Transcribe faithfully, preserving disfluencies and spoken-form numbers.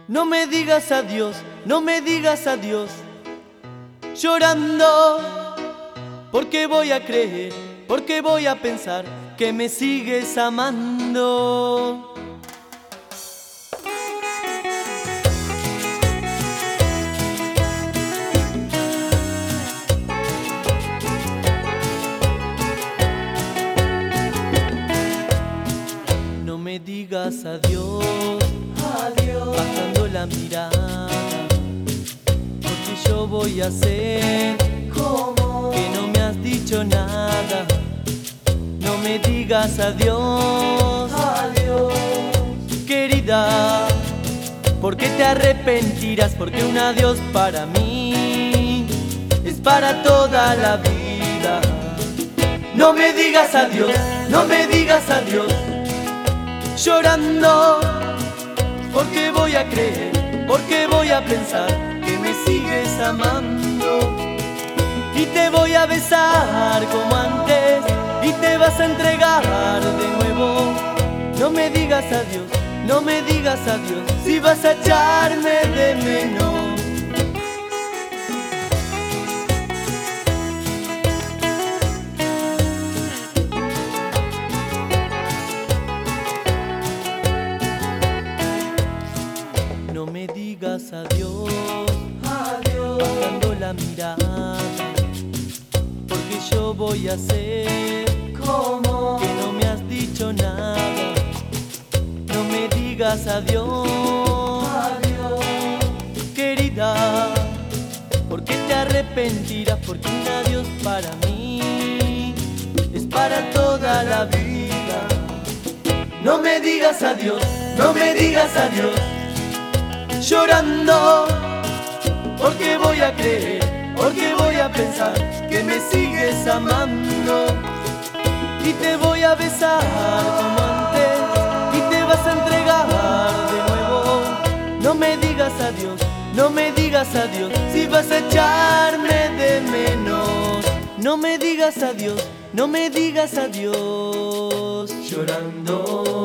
No me digas adiós, no me digas adiós, llorando, porque voy a creer, porque voy a pensar que me sigues amando. No me digas adiós, adiós, bajando la mirada, porque yo voy a hacer como que no me has dicho nada. No me digas adiós, adiós, querida, porque te arrepentirás, porque un adiós para mí es para toda la vida. No me digas adiós, no me digas adiós, llorando, porque voy a creer, porque voy a pensar que me sigues amando. Y te voy a besar como antes, y te vas a entregar de nuevo. No me digas adiós, no me digas adiós, si vas a echarme de menos. No me digas adiós, adiós, bajando la mirada, porque yo voy a hacer como que no me has dicho nada. No me digas adiós, adiós, querida, porque te arrepentirás, porque un adiós para mí es para toda la vida. No me digas adiós, no me digas adiós, llorando, porque voy a creer, porque voy a pensar que me sigues amando. Y te voy a besar como antes, y te vas a entregar de nuevo. No me digas adiós, no me digas adiós, si vas a echarme de menos. No me digas adiós, no me digas adiós, llorando.